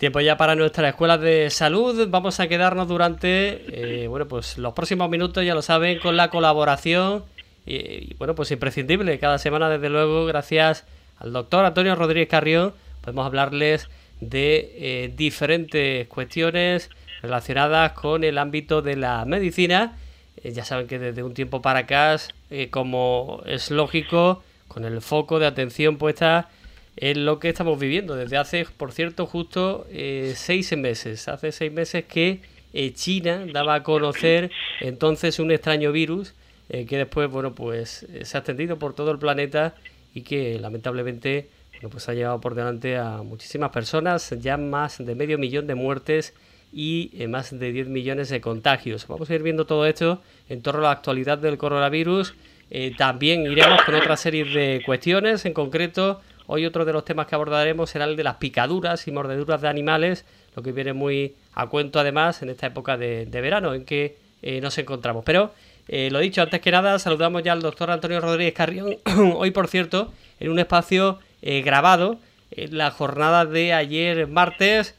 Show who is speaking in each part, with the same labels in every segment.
Speaker 1: Tiempo ya para nuestras escuelas de salud. Vamos a quedarnos durante pues los próximos minutos, ya lo saben, con la colaboración pues imprescindible cada semana, desde luego, gracias al doctor Antonio Rodríguez Carrión. Podemos hablarles de diferentes cuestiones relacionadas con el ámbito de la medicina. Ya saben que desde un tiempo para acá, como es lógico, con el foco de atención puesta en lo que estamos viviendo desde hace, por cierto, justo 6 meses. Hace 6 meses que China daba a conocer entonces un extraño virus que después, se ha extendido por todo el planeta y que lamentablemente ha llevado por delante a muchísimas personas, ya más de 500.000 de muertes y más de 10 millones de contagios. Vamos a ir viendo todo esto en torno a la actualidad del coronavirus. También iremos con otra serie de cuestiones. En concreto, hoy otro de los temas que abordaremos será el de las picaduras y mordeduras de animales, lo que viene muy a cuento además en esta época de verano en que nos encontramos. Pero lo dicho, antes que nada, saludamos ya al doctor Antonio Rodríguez Carrión. Hoy, por cierto, en un espacio grabado en la jornada de ayer martes.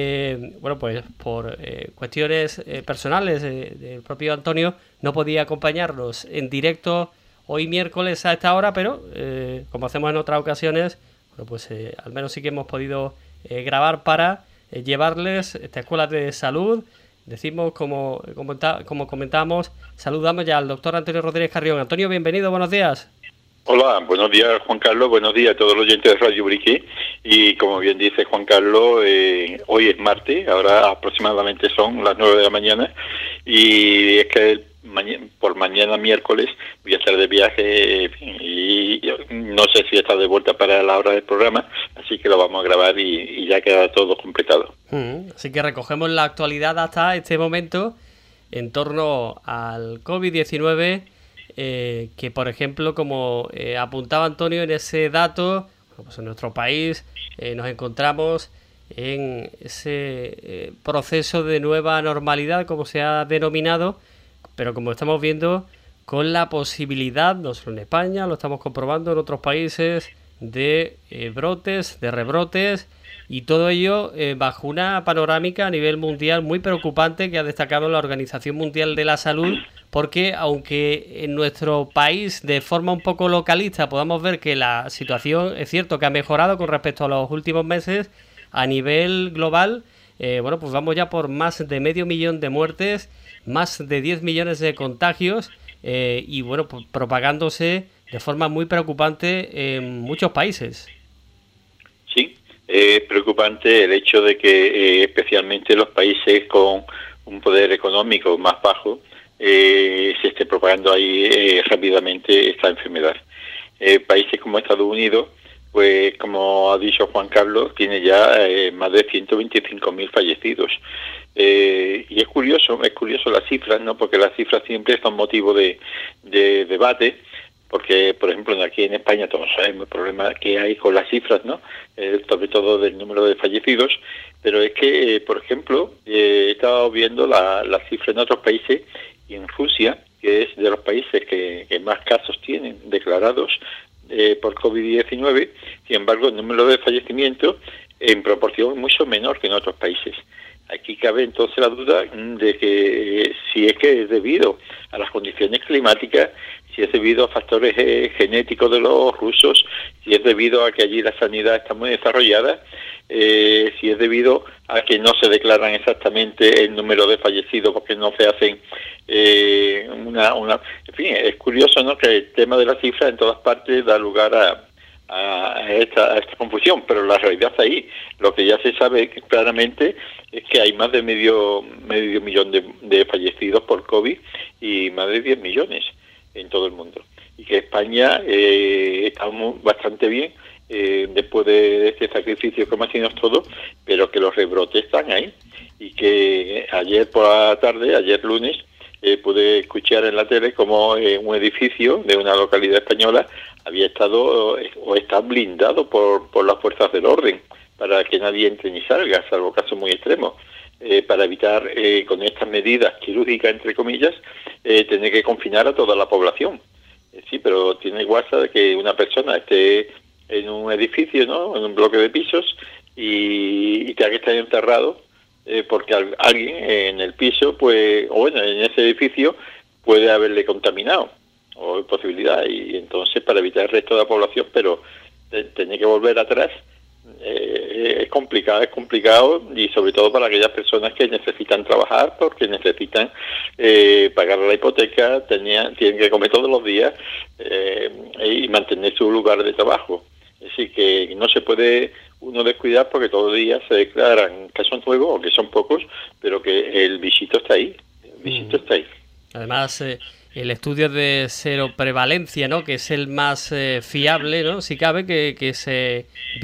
Speaker 1: Por cuestiones personales del propio Antonio no podía acompañarnos en directo hoy miércoles a esta hora, pero como hacemos en otras ocasiones, al menos sí que hemos podido grabar para llevarles esta escuela de salud. Decimos, como comentamos, saludamos ya al doctor Antonio Rodríguez Carrión. Antonio, bienvenido, buenos días.
Speaker 2: Hola, buenos días Juan Carlos, buenos días a todos los oyentes de Radio Briqué. Y como bien dice Juan Carlos, hoy es martes, ahora aproximadamente son las 9 de la mañana, y es que por mañana miércoles voy a estar de viaje y no sé si está de vuelta para la hora del programa, así que lo vamos a grabar y ya queda todo completado.
Speaker 1: Así que recogemos la actualidad hasta este momento en torno al COVID-19. Que por ejemplo, como apuntaba Antonio en ese dato, en nuestro país nos encontramos en ese proceso de nueva normalidad, como se ha denominado, pero como estamos viendo, con la posibilidad, no solo en España, lo estamos comprobando en otros países, de brotes, de rebrotes, y todo ello bajo una panorámica a nivel mundial muy preocupante que ha destacado la Organización Mundial de la Salud, porque aunque en nuestro país de forma un poco localista podamos ver que la situación es cierto que ha mejorado con respecto a los últimos meses, a nivel global, vamos ya por más de 500.000 de muertes, más de 10 millones de contagios propagándose de forma muy preocupante en muchos países.
Speaker 2: Sí, es preocupante el hecho de que especialmente los países con un poder económico más bajo se esté propagando ahí rápidamente esta enfermedad. Países como Estados Unidos, pues como ha dicho Juan Carlos, tiene ya más de 125.000 fallecidos. Y es curioso las cifras, ¿no? Porque las cifras siempre son motivo de debate, porque, por ejemplo, aquí en España todos sabemos el problema que hay con las cifras, ¿no? Sobre todo del número de fallecidos, pero es que, por ejemplo, he estado viendo las cifras en otros países, y en Rusia, que es de los países que más casos tienen declarados por COVID-19, sin embargo, el número de fallecimientos en proporción mucho menor que en otros países. Aquí cabe entonces la duda de que si es que es debido a las condiciones climáticas, si es debido a factores genéticos de los rusos, si es debido a que allí la sanidad está muy desarrollada, si es debido a que no se declaran exactamente el número de fallecidos porque no se hacen En fin, es curioso, ¿no?, que el tema de las cifras en todas partes da lugar a esta confusión, pero la realidad está ahí. Lo que ya se sabe claramente es que hay más de medio millón de fallecidos por COVID y más de 10 millones en todo el mundo. Y que España estamos bastante bien después de este sacrificio que hemos tenido todos, pero que los rebrotes están ahí. Y que ayer por la tarde, ayer lunes, pude escuchar en la tele como un edificio de una localidad española había estado o está blindado por las fuerzas del orden para que nadie entre ni salga, salvo casos muy extremos, para evitar con estas medidas quirúrgicas, entre comillas, tener que confinar a toda la población. Sí, pero tiene guasa de que una persona esté en un edificio, ¿no?, en un bloque de pisos, y tenga que estar encerrado porque alguien en el piso, pues, o bueno, en ese edificio puede haberle contaminado, o hay posibilidad, y entonces para evitar el resto de la población, pero tener que volver atrás es complicado y sobre todo para aquellas personas que necesitan trabajar porque necesitan pagar la hipoteca, tienen que comer todos los días y mantener su lugar de trabajo. Es decir, que no se puede uno descuidar porque todos los días se declaran casos nuevos, aunque son pocos, pero que el bichito está ahí. Está ahí.
Speaker 1: Además, el estudio de seroprevalencia, ¿no?, que es el más fiable, ¿no?, si cabe, que se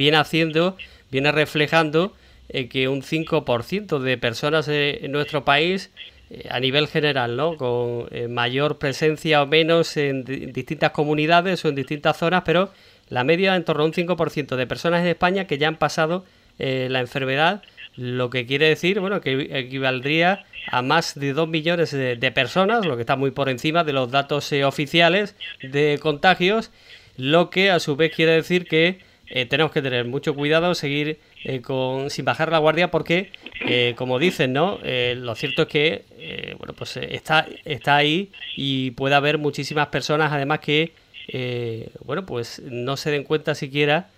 Speaker 1: viene reflejando que un 5% de personas en nuestro país, a nivel general, ¿no?, con mayor presencia o menos en distintas comunidades o en distintas zonas, pero la media en torno a un 5% de personas en España que ya han pasado la enfermedad, lo que quiere decir, bueno, que equivaldría a más de 2 millones de personas, lo que está muy por encima de los datos oficiales de contagios, lo que a su vez quiere decir que tenemos que tener mucho cuidado, seguir sin bajar la guardia, porque, como dicen, ¿no?, lo cierto es que bueno, pues está ahí y puede haber muchísimas personas, además, que bueno, pues no se den cuenta siquiera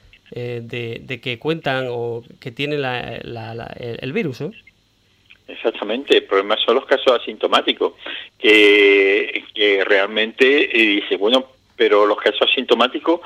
Speaker 1: de que cuentan o que tienen el virus, ¿no?
Speaker 2: Exactamente, el problema son los casos asintomáticos, que realmente dice, bueno, pero los casos asintomáticos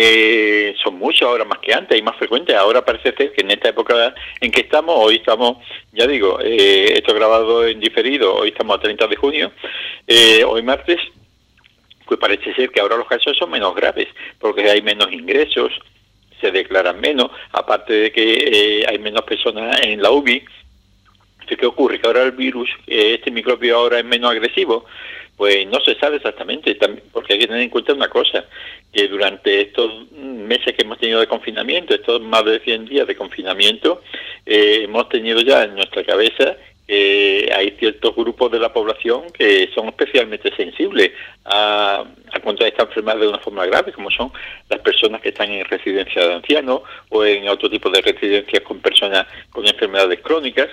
Speaker 2: son muchos ahora más que antes y más frecuentes. Ahora parece ser que en esta época en que estamos, hoy estamos, ya digo, esto grabado en diferido, hoy estamos a 30 de junio, hoy martes, pues parece ser que ahora los casos son menos graves, porque hay menos ingresos, se declaran menos, aparte de que hay menos personas en la UBI. ¿Qué ocurre? Que ahora el virus, este microbio ahora es menos agresivo. Pues no se sabe exactamente, porque hay que tener en cuenta una cosa, que durante estos meses que hemos tenido de confinamiento, estos más de 100 días de confinamiento, hemos tenido ya en nuestra cabeza hay ciertos grupos de la población que son especialmente sensibles a contraer esta enfermedad de una forma grave, como son las personas que están en residencias de ancianos o en otro tipo de residencias con personas con enfermedades crónicas,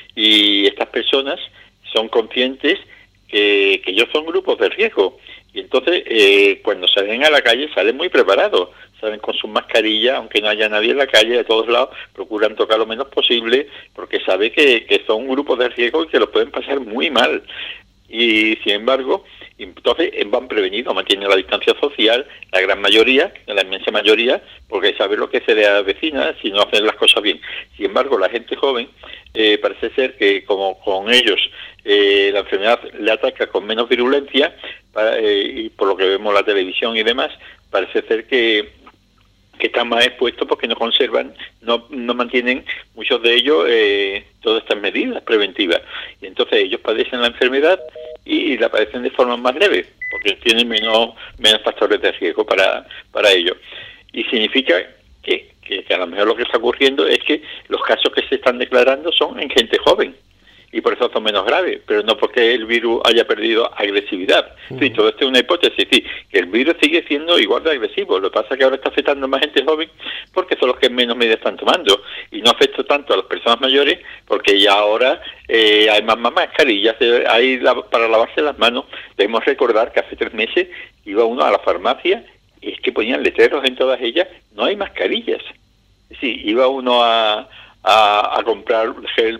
Speaker 2: y estas personas son conscientes que ellos son grupos de riesgo, y entonces cuando salen a la calle salen muy preparados, salen con sus mascarillas, aunque no haya nadie en la calle, de todos lados, procuran tocar lo menos posible, porque sabe que son un grupo de riesgo y que lo pueden pasar muy mal. Y sin embargo, entonces van prevenidos, mantienen la distancia social, la gran mayoría, la inmensa mayoría, porque sabe lo que se le avecina si no hacen las cosas bien. Sin embargo, la gente joven, parece ser que como con ellos la enfermedad le ataca con menos virulencia, y por lo que vemos en la televisión y demás, parece ser que están más expuestos porque no conservan, no mantienen muchos de ellos todas estas medidas preventivas. Y entonces ellos padecen la enfermedad y la padecen de forma más leve, porque tienen menos factores de riesgo para ellos. Y significa que a lo mejor lo que está ocurriendo es que los casos que se están declarando son en gente joven, y por eso son menos graves, pero no porque el virus haya perdido agresividad. Sí, todo esto es una hipótesis, sí, que el virus sigue siendo igual de agresivo. Lo que pasa es que ahora está afectando a más gente joven porque son los que menos medidas están tomando, y no afecta tanto a las personas mayores porque ya ahora hay más mascarillas, hay para lavarse las manos. Debemos recordar que hace 3 meses iba uno a la farmacia y es que ponían letreros en todas ellas, no hay mascarillas. Sí, iba uno a comprar gel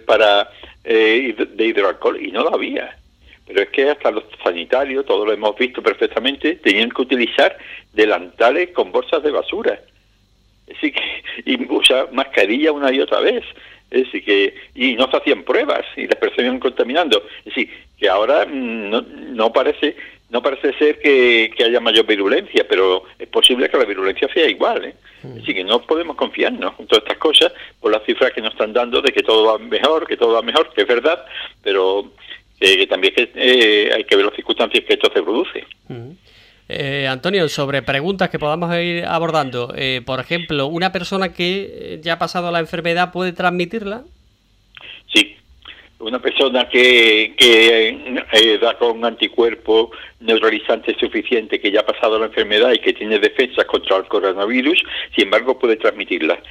Speaker 2: de hidroalcohol y no lo había. Pero es que hasta los sanitarios, todos lo hemos visto perfectamente, tenían que utilizar delantales con bolsas de basura. Es decir, y usar mascarilla una y otra vez. Es decir, y no se hacían pruebas y las personas iban contaminando. Es decir, que ahora no parece ser que haya mayor virulencia, pero es posible que la virulencia sea igual, ¿eh? Así que no podemos confiarnos en todas estas cosas por las cifras que nos están dando de que todo va mejor, que es verdad, pero que también hay que ver las circunstancias que esto se produce.
Speaker 1: Antonio, sobre preguntas que podamos ir abordando, por ejemplo, ¿una persona que ya ha pasado la enfermedad puede transmitirla?
Speaker 2: Sí. Una persona que da con anticuerpos neutralizantes suficiente, que ya ha pasado la enfermedad y que tiene defensas contra el coronavirus, sin embargo puede transmitirla.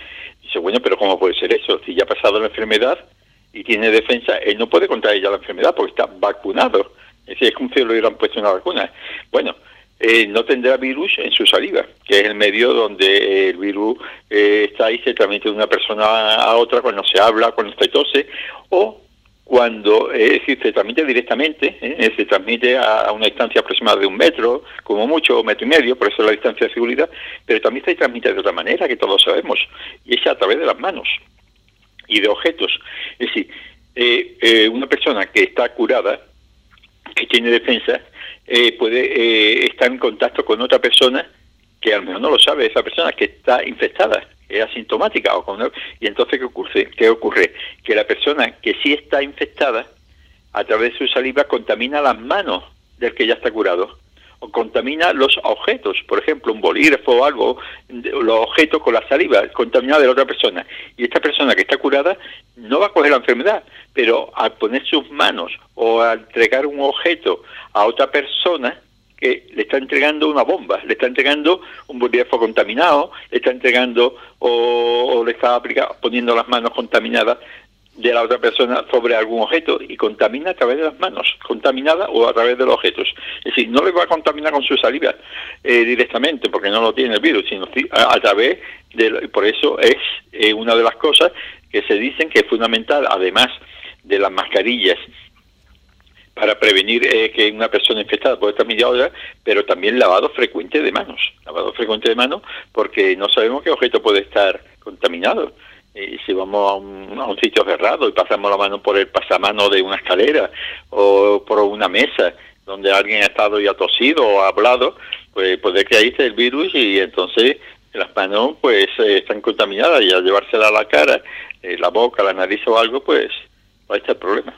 Speaker 2: Dice, bueno, pero ¿cómo puede ser eso? Si ya ha pasado la enfermedad y tiene defensa, él no puede contraer ya la enfermedad porque está vacunado. Es decir, es como si le hubieran puesto una vacuna. Bueno, no tendrá virus en su saliva, que es el medio donde el virus está ahí, se transmite de una persona a otra cuando se habla, cuando se tose, o cuando se transmite directamente, se transmite a una distancia aproximada de 1 metro, como mucho, 1,5 metros, por eso la distancia de seguridad, pero también se transmite de otra manera, que todos sabemos, y es a través de las manos y de objetos. Es decir, una persona que está curada, que tiene defensa, puede estar en contacto con otra persona que a lo mejor no lo sabe, esa persona que está infectada, que es asintomática, y entonces ¿qué ocurre? Que la persona que sí está infectada, a través de su saliva, contamina las manos del que ya está curado, o contamina los objetos, por ejemplo, un bolígrafo o algo, los objetos con la saliva contaminada de la otra persona. Y esta persona que está curada no va a coger la enfermedad, pero al poner sus manos o al entregar un objeto a otra persona, que le está entregando una bomba, le está entregando un bolígrafo contaminado, le está entregando o le está poniendo las manos contaminadas de la otra persona sobre algún objeto, y contamina a través de las manos, contaminada o a través de los objetos. Es decir, no le va a contaminar con su saliva directamente, porque no lo tiene el virus, sino a través de... Por eso es una de las cosas que se dicen que es fundamental, además de las mascarillas, para prevenir que una persona infectada pueda transmitir a otra, pero también lavado frecuente de manos, porque no sabemos qué objeto puede estar contaminado. Si vamos a un sitio cerrado y pasamos la mano por el pasamano de una escalera o por una mesa donde alguien ha estado y ha tosido o ha hablado, pues puede que ahí esté el virus, y entonces las manos pues están contaminadas, y al llevársela a la cara, la boca, la nariz o algo, pues ahí está el problema.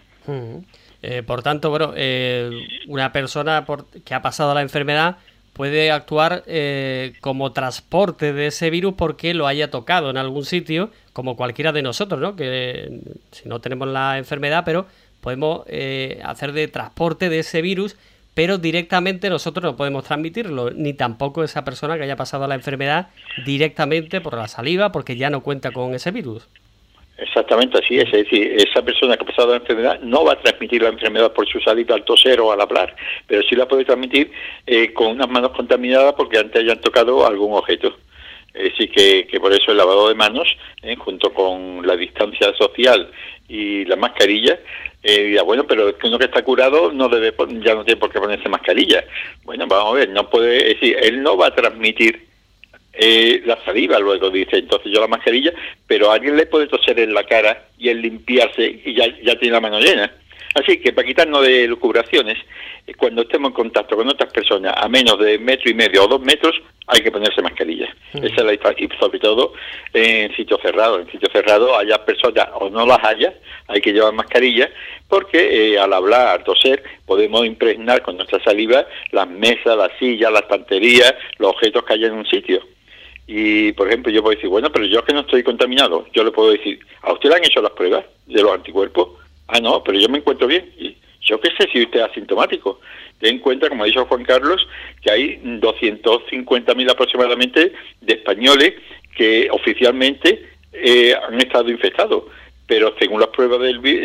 Speaker 1: Por tanto, bueno, una persona que ha pasado la enfermedad puede actuar como transporte de ese virus porque lo haya tocado en algún sitio, como cualquiera de nosotros, ¿no? Que si no tenemos la enfermedad, pero podemos hacer de transporte de ese virus, pero directamente nosotros no podemos transmitirlo, ni tampoco esa persona que haya pasado la enfermedad directamente por la saliva, porque ya no cuenta con ese virus.
Speaker 2: Exactamente, así es decir, esa persona que ha pasado la enfermedad no va a transmitir la enfermedad por su saliva al toser o al hablar, pero sí la puede transmitir con unas manos contaminadas porque antes hayan tocado algún objeto. Así que por eso el lavado de manos, junto con la distancia social y la mascarilla, bueno, pero es que uno que está curado ya no tiene por qué ponerse mascarilla. Bueno, vamos a ver, no puede, es decir, él no va a transmitir la saliva, luego dice, entonces yo la mascarilla, pero a alguien le puede toser en la cara y el limpiarse y ya tiene la mano llena. Así que para quitarnos de lucubraciones, cuando estemos en contacto con otras personas a menos de 1,5 metros o 2 metros, hay que ponerse mascarilla. Esa es la diferencia, y sobre todo en sitios cerrados. En sitios cerrados, haya personas o no las haya, hay que llevar mascarilla, porque al hablar, al toser, podemos impregnar con nuestra saliva las mesas, las sillas, las estanterías, los objetos que haya en un sitio. Y, por ejemplo, yo puedo decir, bueno, pero yo que no estoy contaminado, yo le puedo decir, ¿a usted le han hecho las pruebas de los anticuerpos? Ah, no, pero yo me encuentro bien. Y yo qué sé si usted es asintomático. Ten en cuenta, como ha dicho Juan Carlos, que hay 250.000 aproximadamente de españoles que oficialmente han estado infectados. Pero según las pruebas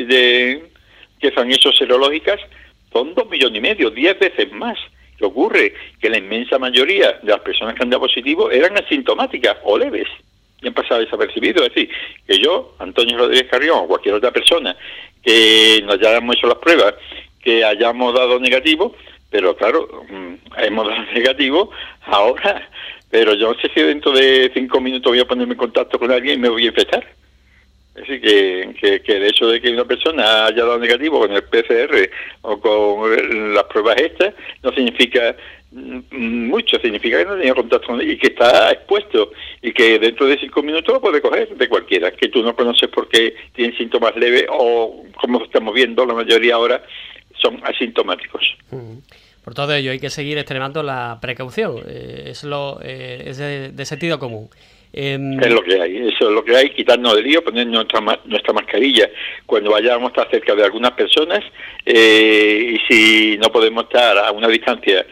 Speaker 2: que se han hecho serológicas, son 2,5 millones, 10 veces más. ¿Qué ocurre? Que la inmensa mayoría de las personas que han dado positivo eran asintomáticas o leves y han pasado desapercibidos. Es decir, que yo, Antonio Rodríguez Carrión, o cualquier otra persona que nos hayamos hecho las pruebas, que hayamos dado negativo, pero claro, hemos dado negativo ahora, pero yo no sé si dentro de 5 minutos voy a ponerme en contacto con alguien y me voy a infectar. Es decir, que el hecho de que una persona haya dado negativo con el PCR o con las pruebas estas no significa mucho, significa que no tenía contacto con él y que está expuesto, y que dentro de 5 minutos lo puede coger de cualquiera, que tú no conoces porque tienen síntomas leves o, como estamos viendo, la mayoría ahora son asintomáticos.
Speaker 1: Por todo ello hay que seguir extremando la precaución, es de sentido común.
Speaker 2: Es lo que hay, eso es lo que hay, quitarnos del lío, poner nuestra mascarilla cuando vayamos a estar cerca de algunas personas, y si no podemos estar a una distancia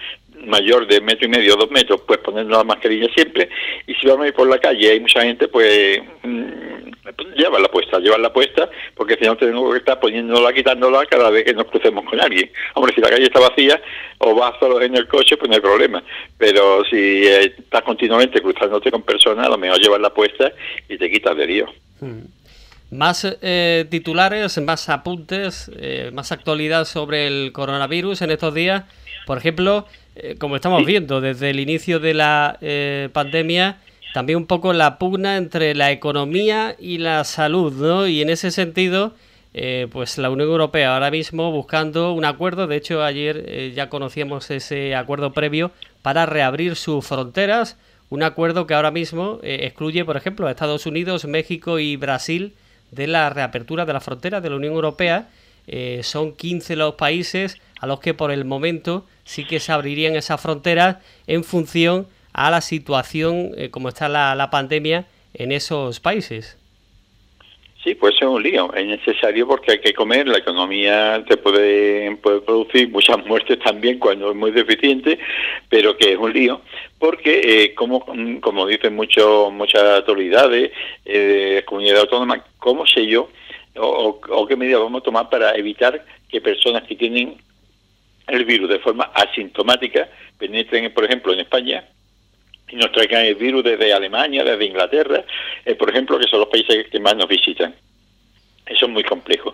Speaker 2: mayor de 1,5 o 2 metros, pues ponernos la mascarilla siempre. Y si vamos a ir por la calle, hay mucha gente, pues llevarla puesta, porque si no tenemos que estar poniéndola, quitándola cada vez que nos crucemos con alguien. Hombre, si la calle está vacía o vas solo en el coche, pues no hay problema. Pero si estás continuamente cruzándote con personas, a lo mejor llevarla puesta y te quitas de lío.
Speaker 1: Más titulares, más apuntes, más actualidad sobre el coronavirus en estos días. Por ejemplo, como estamos viendo desde el inicio de la pandemia, también un poco la pugna entre la economía y la salud, ¿no? Y en ese sentido, pues la Unión Europea ahora mismo buscando un acuerdo. De hecho, ayer ya conocíamos ese acuerdo previo para reabrir sus fronteras. Un acuerdo que ahora mismo excluye, por ejemplo, a Estados Unidos, México y Brasil de la reapertura de la frontera de la Unión Europea. Son 15 los países a los que por el momento sí que se abrirían esas fronteras en función a la situación, como está la pandemia en esos países.
Speaker 2: Sí, pues es un lío, es necesario porque hay que comer, la economía te puede producir muchas muertes también cuando es muy deficiente, pero que es un lío, porque como dicen muchas autoridades, comunidades autónomas, ¿cómo sé yo o qué medidas vamos a tomar para evitar que personas que tienen el virus de forma asintomática penetren, por ejemplo, en España y nos traigan el virus desde Alemania, desde Inglaterra, por ejemplo, que son los países que más nos visitan? Eso es muy complejo,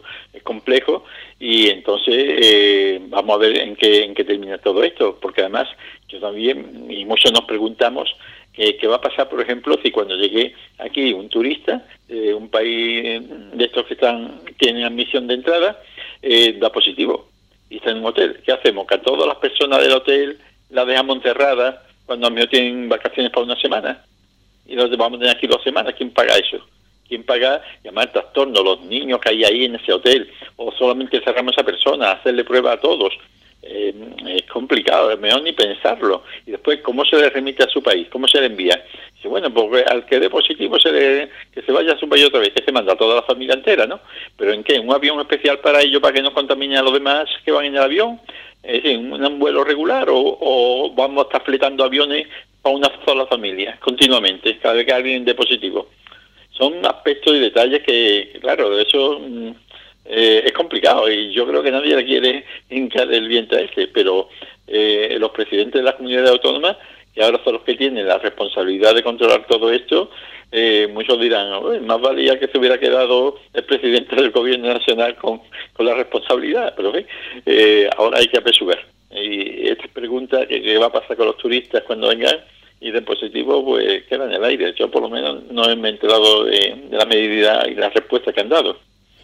Speaker 2: y entonces vamos a ver en qué termina todo esto, porque además yo también, y muchos nos preguntamos, ¿qué va a pasar, por ejemplo, si cuando llegue aquí un turista de un país de estos que tienen admisión de entrada, da positivo y está en un hotel? ¿Qué hacemos? ¿Que a todas las personas del hotel las dejamos encerradas cuando a mí tienen vacaciones para una semana? Y los vamos a tener aquí 2 semanas. ¿Quién paga eso? ¿Quién paga llamar al trastorno, los niños que hay ahí en ese hotel? ¿O solamente cerramos a esa persona, hacerle prueba a todos? Es complicado, es mejor ni pensarlo. Y después, ¿cómo se le remite a su país? ¿Cómo se le envía? Dice, bueno, porque al que dé positivo que se vaya a su país otra vez, que se manda a toda la familia entera, ¿no? ¿Pero en qué? ¿Un avión especial para ellos, para que no contamine a los demás que van en el avión? Es decir, ¿un vuelo regular o vamos a estar fletando aviones para una sola familia continuamente, cada vez que alguien dé positivo? Son aspectos y detalles que, claro, eso es complicado y yo creo que nadie le quiere hincar el viento a pero los presidentes de las comunidades autónomas, que ahora son los que tienen la responsabilidad de controlar todo esto, muchos dirán, más valía que se hubiera quedado el presidente del gobierno nacional con la responsabilidad, pero ahora hay que apresurar. Y esta pregunta, ¿qué va a pasar con los turistas cuando vengan y de positivo? Pues queda en el aire. Yo por lo menos no me he enterado de la medida y la respuesta que han dado.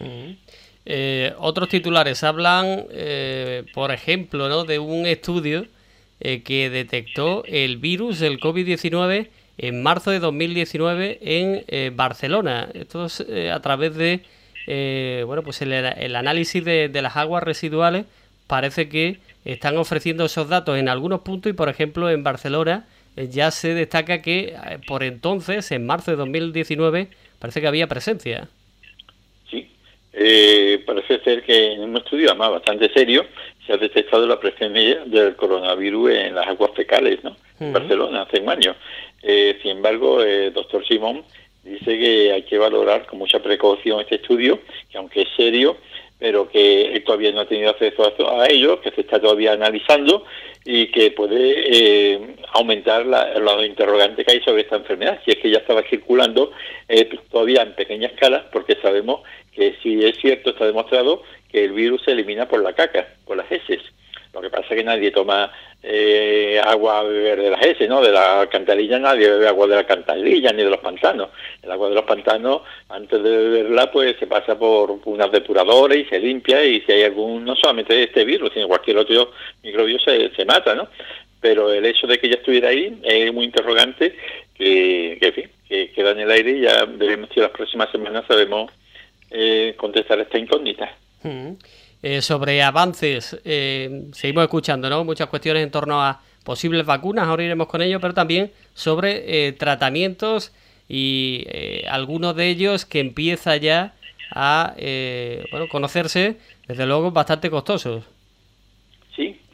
Speaker 1: Otros titulares hablan, por ejemplo, ¿no?, de un estudio que detectó el virus del COVID-19 en marzo de 2019 en Barcelona. Esto es a través de pues el análisis de las aguas residuales. Parece que están ofreciendo esos datos en algunos puntos y, por ejemplo, en Barcelona ya se destaca que por entonces, en marzo de 2019, parece que había presencia.
Speaker 2: Sí, parece ser que en un estudio además bastante serio se ha detectado la presencia del coronavirus en las aguas fecales, ¿no? En Barcelona hace un año. Sin embargo, el doctor Simón dice que hay que valorar con mucha precaución este estudio, que aunque es serio, pero que él todavía no ha tenido acceso a ello, que se está todavía analizando y que puede aumentar los interrogantes que hay sobre esta enfermedad, si es que ya estaba circulando todavía en pequeña escala, porque sabemos que si es cierto, está demostrado que el virus se elimina por la caca, por las heces. Lo que pasa es que nadie toma agua a beber de las heces, ¿no? De la alcantarilla nadie bebe agua de la alcantarilla ni de los pantanos. El agua de los pantanos, antes de beberla, pues se pasa por unas depuradoras y se limpia, y si hay algún, no solamente este virus, sino cualquier otro microbio se mata, ¿no? Pero el hecho de que ya estuviera ahí es muy interrogante, que queda en el aire, y ya debemos, si las próximas semanas sabemos contestar esta incógnita.
Speaker 1: Sobre avances, seguimos escuchando, ¿no?, muchas cuestiones en torno a posibles vacunas, ahora iremos con ello, pero también sobre tratamientos y algunos de ellos que empieza ya a conocerse, desde luego bastante costosos.
Speaker 2: Sí,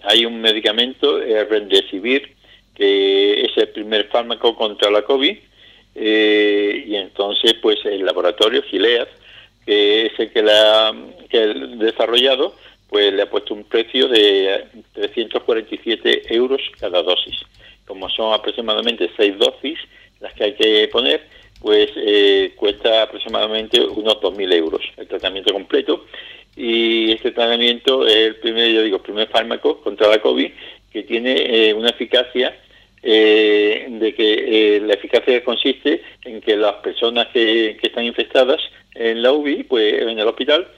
Speaker 2: hay un medicamento, el Remdesivir, que es el primer fármaco contra la COVID, y entonces pues el laboratorio Gilead, que es el que que el desarrollado, pues le ha puesto un precio de 347 euros cada dosis. Como son aproximadamente 6 dosis las que hay que poner, pues cuesta aproximadamente unos 2.000 euros el tratamiento completo. Y este tratamiento es el primer fármaco contra la COVID que tiene una eficacia de que la eficacia consiste en que las personas que están infectadas en la UBI, pues en el hospital,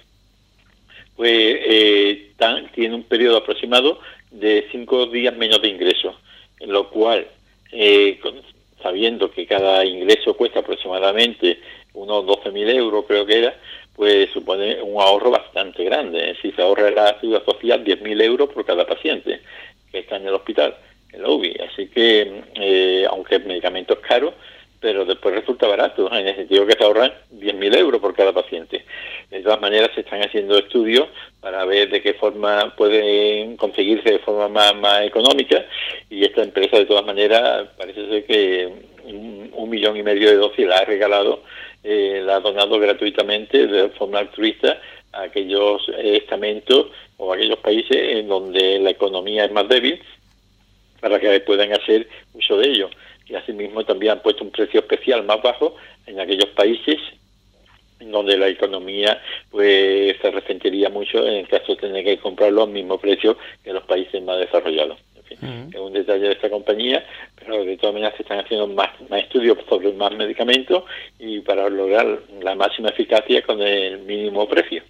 Speaker 2: pues tiene un periodo aproximado de 5 días menos de ingreso, en lo cual, sabiendo que cada ingreso cuesta aproximadamente unos 12.000 euros, creo que era, pues supone un ahorro bastante grande. Es decir, se ahorra la Seguridad Social 10.000 euros por cada paciente que está en el hospital, en la UBI. Así que, aunque el medicamento es caro, pero después resulta barato, en el sentido que se ahorran 10.000 euros por cada paciente. De todas maneras, se están haciendo estudios para ver de qué forma pueden conseguirse de forma más económica, y esta empresa, de todas maneras, parece ser que 1,5 millones de dosis la ha regalado, la ha donado gratuitamente de forma altruista a aquellos estamentos o a aquellos países en donde la economía es más débil, para que puedan hacer uso de ello. Y asimismo también han puesto un precio especial más bajo en aquellos países en donde la economía pues se resentiría mucho en el caso de tener que comprarlo al mismo precio que los países más desarrollados. En fin, es un detalle de esta compañía, pero de todas maneras se están haciendo más estudios sobre más medicamentos y para lograr la máxima eficacia con el mínimo precio.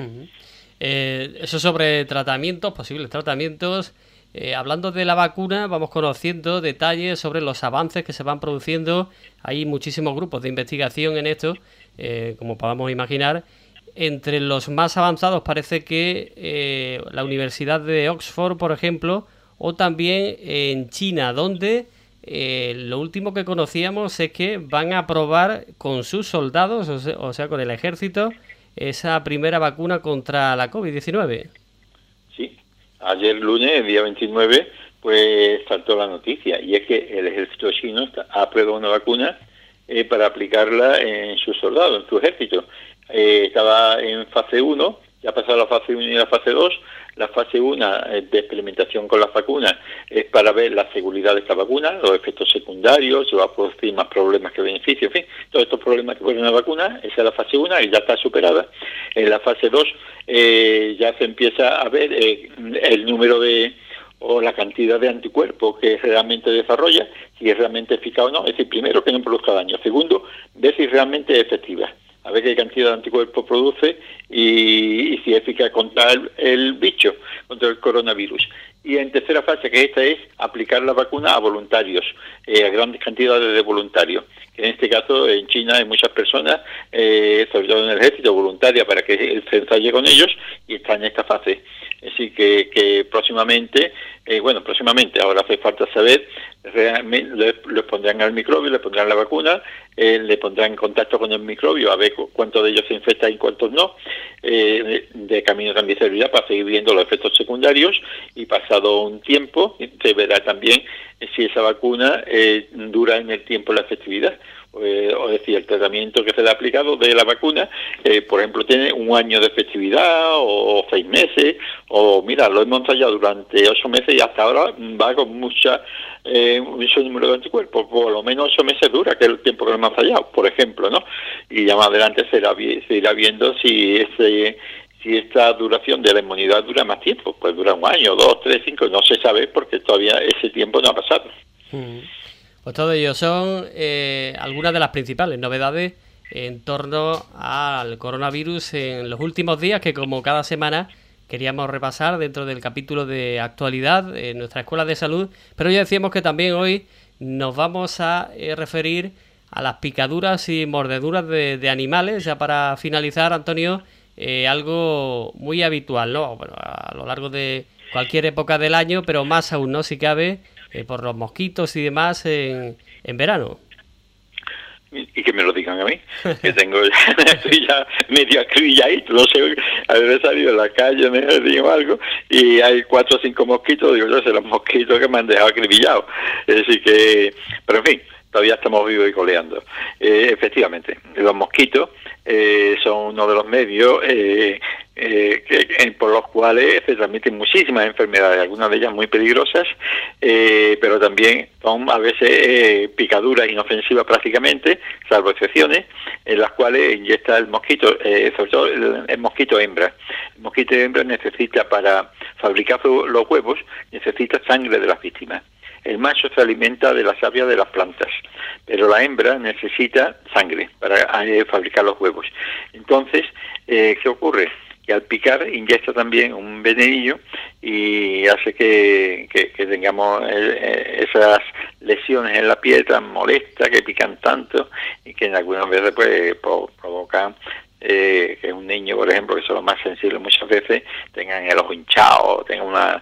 Speaker 1: Eso sobre tratamientos, posibles tratamientos. Hablando de la vacuna, vamos conociendo detalles sobre los avances que se van produciendo. Hay muchísimos grupos de investigación en esto, como podamos imaginar. Entre los más avanzados parece que la Universidad de Oxford, por ejemplo, o también en China, donde lo último que conocíamos es que van a probar con sus soldados, o sea, con el ejército, esa primera vacuna contra la COVID-19.
Speaker 2: Sí. Ayer lunes, el día 29, pues saltó la noticia, y es que el ejército chino ha aprobado una vacuna para aplicarla en sus soldados, en su ejército. Estaba en fase 1, ya ha pasado la fase 1 y la fase 2. La fase 1 de experimentación con las vacunas es para ver la seguridad de esta vacuna, los efectos secundarios, si va a producir más problemas que beneficios, en fin, todos estos problemas que pone la vacuna. Esa es la fase 1 y ya está superada. En la fase 2 ya se empieza a ver el número o la cantidad de anticuerpos que realmente desarrolla, si es realmente eficaz o no. Es decir, primero, que no produzca daño. Segundo, ver si realmente es efectiva, a ver qué cantidad de anticuerpos produce y si es eficaz contra el bicho, contra el coronavirus. Y en tercera fase, que esta es aplicar la vacuna a voluntarios, a grandes cantidades de voluntarios. Que en este caso, en China hay muchas personas, sobre todo en el ejército, voluntaria para que se ensaye con ellos, y está en esta fase. Así que próximamente, ahora hace falta saber, realmente les pondrán al microbio, le pondrán la vacuna, le pondrán en contacto con el microbio a ver cuántos de ellos se infectan y cuántos no, de camino también servirá para seguir viendo los efectos secundarios, y pasado un tiempo se verá también si esa vacuna dura en el tiempo la efectividad. O decir, el tratamiento que se le ha aplicado de la vacuna, por ejemplo, tiene 1 año de efectividad o 6 meses, o mira, lo hemos ensayado durante 8 meses y hasta ahora va con mucho número de anticuerpos, por lo menos 8 meses dura, que es el tiempo que lo hemos ensayado, por ejemplo, ¿no? Y ya más adelante se irá viendo si esta duración de la inmunidad dura más tiempo, pues dura 1 año, 2, 3, 5, no se sabe porque todavía ese tiempo no ha pasado.
Speaker 1: Pues todo ello son algunas de las principales novedades en torno al coronavirus en los últimos días, que como cada semana queríamos repasar dentro del capítulo de actualidad en nuestra Escuela de Salud, pero ya decíamos que también hoy nos vamos a referir a las picaduras y mordeduras de animales. Ya para finalizar, Antonio, algo muy habitual, ¿no? Bueno, a lo largo de cualquier época del año, pero más aún, ¿no?, si cabe, por los mosquitos y demás en verano.
Speaker 2: y que me lo digan a mí, que tengo estoy ya medio acribilladito, no sé, haber salido a la calle, me digo algo, y hay 4 o 5 mosquitos, digo yo, son los mosquitos que me han dejado acribillado. Es decir que, pero en fin, todavía estamos vivos y coleando. Efectivamente, los mosquitos son uno de los medios por los cuales se transmiten muchísimas enfermedades, algunas de ellas muy peligrosas, pero también son a veces picaduras inofensivas prácticamente, salvo excepciones, en las cuales inyecta el mosquito, sobre todo el mosquito hembra. El mosquito hembra necesita, para fabricar los huevos, necesita sangre de las víctimas. El macho se alimenta de la savia de las plantas, pero la hembra necesita sangre para fabricar los huevos. Entonces, ¿qué ocurre? Que al picar inyecta también un venenillo y hace que tengamos esas lesiones en la piel tan molestas, que pican tanto y que en algunas veces pues provocan que un niño, por ejemplo, que son los más sensibles muchas veces, tengan el ojo hinchado, tengan una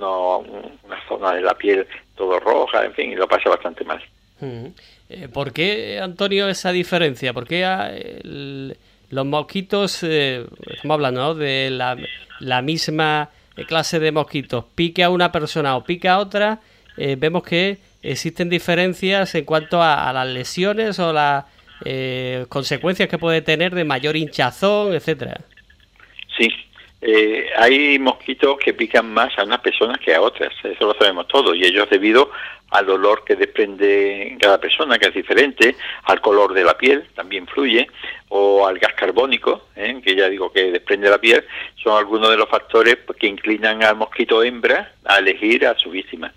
Speaker 2: zona de la piel todo roja, en fin, y lo pasa bastante mal.
Speaker 1: ¿Por qué, Antonio, esa diferencia? ¿Por qué los mosquitos, estamos hablando, ¿no?, de la misma clase de mosquitos, pique a una persona o pique a otra, vemos que existen diferencias en cuanto a las lesiones o las consecuencias que puede tener de mayor hinchazón, etcétera?
Speaker 2: Sí. Hay mosquitos que pican más a unas personas que a otras, eso lo sabemos todos, y ello es debido al olor que desprende cada persona, que es diferente, al color de la piel, también influye, o al gas carbónico, que ya digo que desprende la piel, son algunos de los factores que inclinan al mosquito hembra a elegir a su víctima.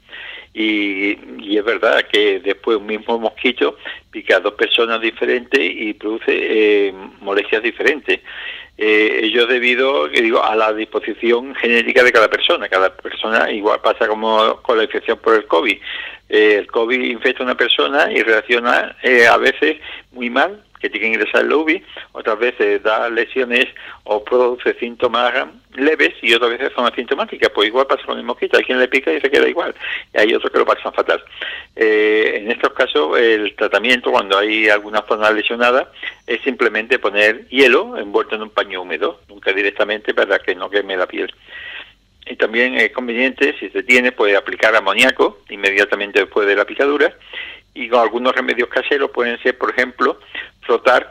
Speaker 2: Y es verdad que después un mismo mosquito pica a 2 personas diferentes y produce molestias diferentes. Ello es debido, a la disposición genética de cada persona. Cada persona, igual pasa como con la infección por el COVID. El COVID infecta a una persona y reacciona a veces muy mal, que tiene que ingresar en la UBI, otras veces da lesiones o produce síntomas leves y otras veces son asintomáticas. Pues igual pasa con el mosquito, hay quien le pica y se queda igual, y hay otros que lo pasan fatal. En estos casos el tratamiento, cuando hay alguna zona lesionada, es simplemente poner hielo envuelto en un paño húmedo, nunca directamente, para que no queme la piel. Y también es conveniente, si se tiene, pues aplicar amoníaco inmediatamente después de la picadura, y con algunos remedios caseros pueden ser, por ejemplo, frotar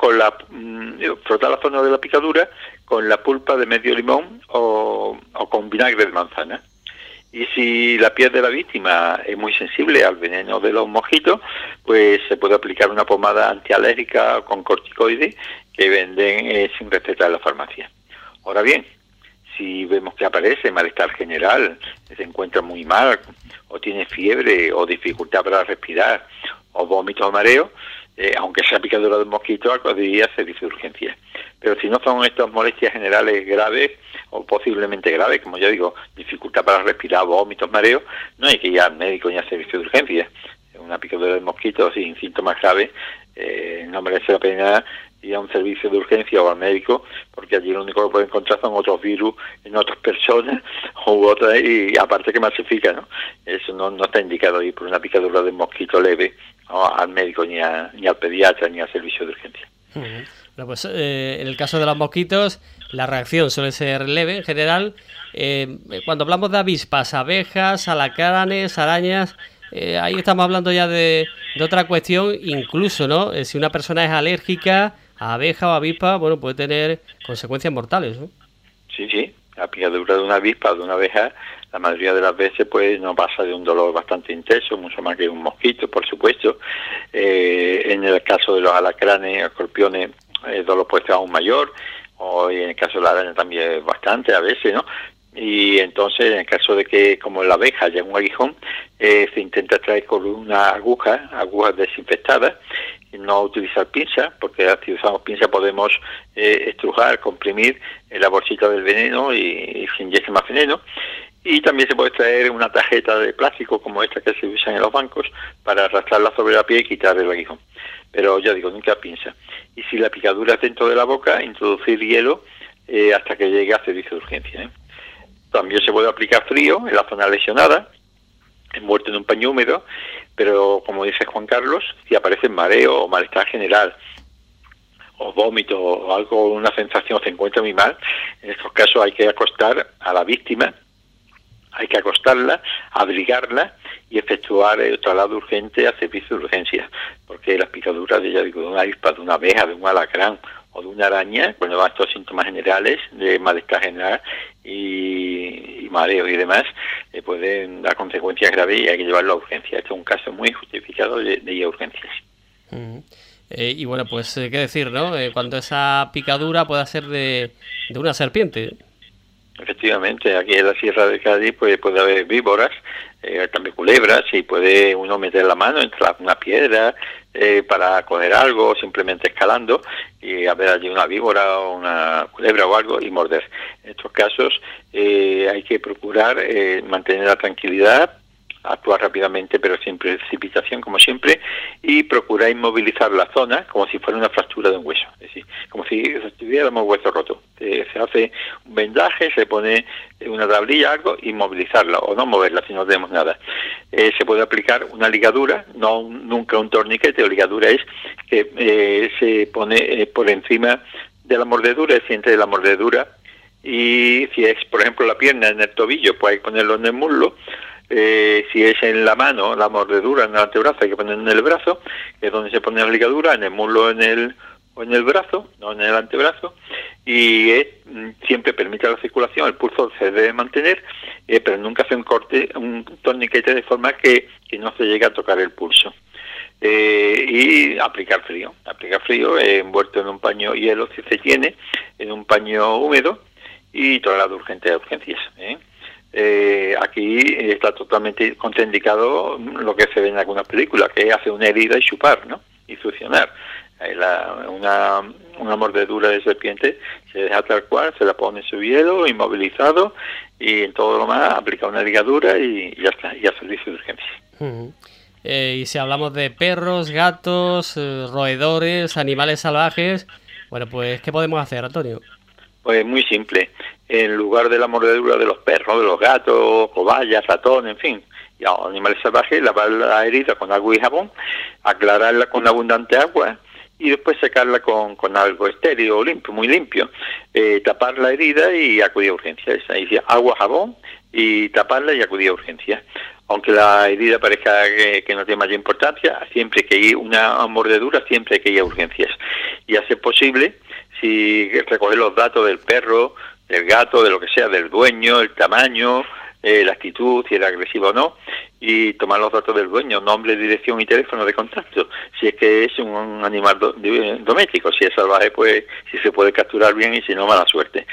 Speaker 2: la zona de la picadura con la pulpa de medio limón o con vinagre de manzana. Y si la piel de la víctima es muy sensible al veneno de los mosquitos, pues se puede aplicar una pomada antialérgica con corticoides que venden sin receta en la farmacia. Ahora bien, si vemos que aparece malestar general, se encuentra muy mal, o tiene fiebre, o dificultad para respirar, o vómito o mareo, aunque sea picadura de mosquito, acudiría a servicio de urgencia. Pero si no son estas molestias generales graves, o posiblemente graves, como ya digo, dificultad para respirar, vómitos, mareo, no hay que ir al médico ni a servicio de urgencia. Una picadura de mosquito sin síntomas graves no merece la pena ir a un servicio de urgencia o al médico, porque allí lo único que puede encontrar son otros virus en otras personas u otras, y aparte que masifica, ¿no? Eso no está indicado ir por una picadura de mosquito leve, ¿no?, al médico ni al pediatra ni al servicio de urgencia.
Speaker 1: Bueno, pues en el caso de los mosquitos la reacción suele ser leve en general. Cuando hablamos de avispas, abejas, alacranes, arañas, ahí estamos hablando ya de otra cuestión, incluso, ¿no? Si una persona es alérgica a abeja o avispa, bueno, puede tener consecuencias mortales, ¿no? Sí,
Speaker 2: la picadura de una avispa o de una abeja, la mayoría de las veces pues no pasa de un dolor bastante intenso, mucho más que un mosquito, por supuesto. En el caso de los alacranes, escorpiones, el dolor puede ser aún mayor, o en el caso de la araña también bastante a veces, ¿no? Y entonces, en el caso de que, como en la abeja haya un aguijón, se intenta traer con una agujas desinfectadas, y no utilizar pinza, porque si usamos pinza podemos estrujar, comprimir la bolsita del veneno y se inyecta más veneno. Y también se puede traer una tarjeta de plástico como esta que se usa en los bancos para arrastrarla sobre la piel y quitar el aguijón. Pero ya digo, nunca pinza. Y si la picadura es dentro de la boca, introducir hielo hasta que llegue a servicio de urgencia. También se puede aplicar frío en la zona lesionada, envuelto en un paño húmedo, Pero como dice Juan Carlos, si aparece mareo o malestar general, o vómito o algo, una sensación, se encuentra muy mal, en estos casos hay que acostar a la víctima, hay que acostarla, abrigarla y efectuar el traslado urgente a servicio de urgencia, porque las picaduras de una avispa, de una abeja, de un alacrán o de una araña, cuando van estos síntomas generales de malestar general y mareo y demás, pueden dar consecuencias graves y hay que llevarlo a urgencia. Este es un caso muy justificado de ir a urgencias.
Speaker 1: Y bueno, pues qué decir, ¿no? Cuando esa picadura pueda ser de una serpiente.
Speaker 2: Efectivamente, aquí en la Sierra de Cádiz pues puede haber víboras, también culebras, y puede uno meter la mano entre una piedra para coger algo, simplemente escalando, y haber allí una víbora o una culebra o algo y morder. En estos casos hay que procurar mantener la tranquilidad, actuar rápidamente pero sin precipitación como siempre, y procurar inmovilizar la zona como si fuera una fractura de un hueso, es decir, como si tuviéramos hueso roto. Se hace un vendaje, se pone una tablilla, algo, inmovilizarla o no moverla si no tenemos nada. Se puede aplicar una ligadura, nunca un torniquete. O ligadura es que se pone por encima de la mordedura, el siguiente de la mordedura, y si es por ejemplo la pierna en el tobillo, pues hay que ponerlo en el muslo. Si es en la mano, la mordedura en el antebrazo, hay que poner en el brazo, que es donde se pone la ligadura, en el muslo o en el brazo, no en el antebrazo, y siempre permite la circulación, el pulso se debe mantener, pero nunca hace un torniquete de forma que no se llegue a tocar el pulso. Y aplicar frío envuelto en un paño hielo si se tiene, en un paño húmedo, y traslado urgente a urgencias. Aquí está totalmente contraindicado lo que se ve en algunas películas, que es hacer una herida y chupar, ¿no? Y succionar. Una mordedura de serpiente se deja tal cual, se la pone en su hielo, inmovilizado, y en todo lo más aplica una ligadura y ya está, y a servicio de urgencia.
Speaker 1: Y si hablamos de perros, gatos, roedores, animales salvajes, bueno, pues ¿qué podemos hacer, Antonio?
Speaker 2: Pues muy simple. En lugar de la mordedura de los perros, de los gatos, cobayas, ratones, en fin, y a los animales salvajes, lavar la herida con agua y jabón, aclararla con abundante agua y después secarla con algo estéril, limpio, muy limpio, tapar la herida y acudir a urgencias. Ahí sí, agua, jabón y taparla y acudir a urgencias. Aunque la herida parezca que no tiene mayor importancia, siempre que hay una mordedura, siempre hay que ir a urgencias. Y a ser posible, si recoger los datos del perro, del gato, de lo que sea, del dueño, el tamaño, la actitud, si era agresivo o no, y tomar los datos del dueño, nombre, dirección y teléfono de contacto, si es que es un animal doméstico. Si es salvaje, pues si se puede capturar bien, y si no, mala suerte.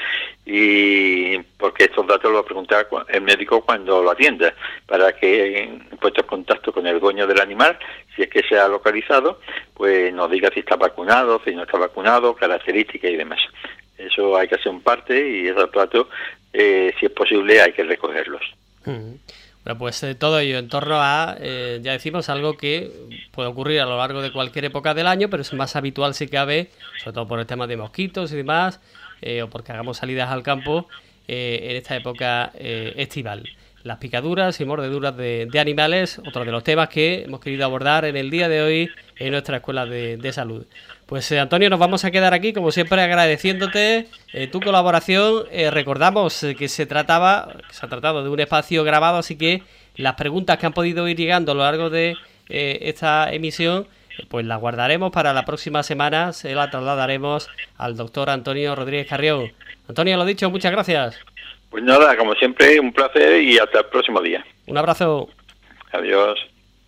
Speaker 2: Y porque estos datos los pregunta el médico cuando lo atienda, para que puesto en contacto con el dueño del animal, si es que se ha localizado, pues nos diga si está vacunado, si no está vacunado, características y demás. Eso hay que hacer un parte, y esos datos, si es posible, hay que recogerlos.
Speaker 1: Bueno, pues todo ello en torno a, ya decimos, algo que puede ocurrir a lo largo de cualquier época del año, pero es más habitual si cabe, sobre todo por el tema de mosquitos y demás, o porque hagamos salidas al campo en esta época estival. Las picaduras y mordeduras de animales, otro de los temas que hemos querido abordar en el día de hoy en nuestra Escuela de Salud. Pues Antonio, nos vamos a quedar aquí, como siempre, agradeciéndote tu colaboración. Recordamos que se ha tratado de un espacio grabado, así que las preguntas que han podido ir llegando a lo largo de esta emisión, pues las guardaremos para la próxima semana, se la trasladaremos al doctor Antonio Rodríguez Carrión. Antonio, lo dicho, muchas gracias.
Speaker 2: Pues nada, como siempre, un placer y hasta el próximo día.
Speaker 1: Un abrazo.
Speaker 2: Adiós.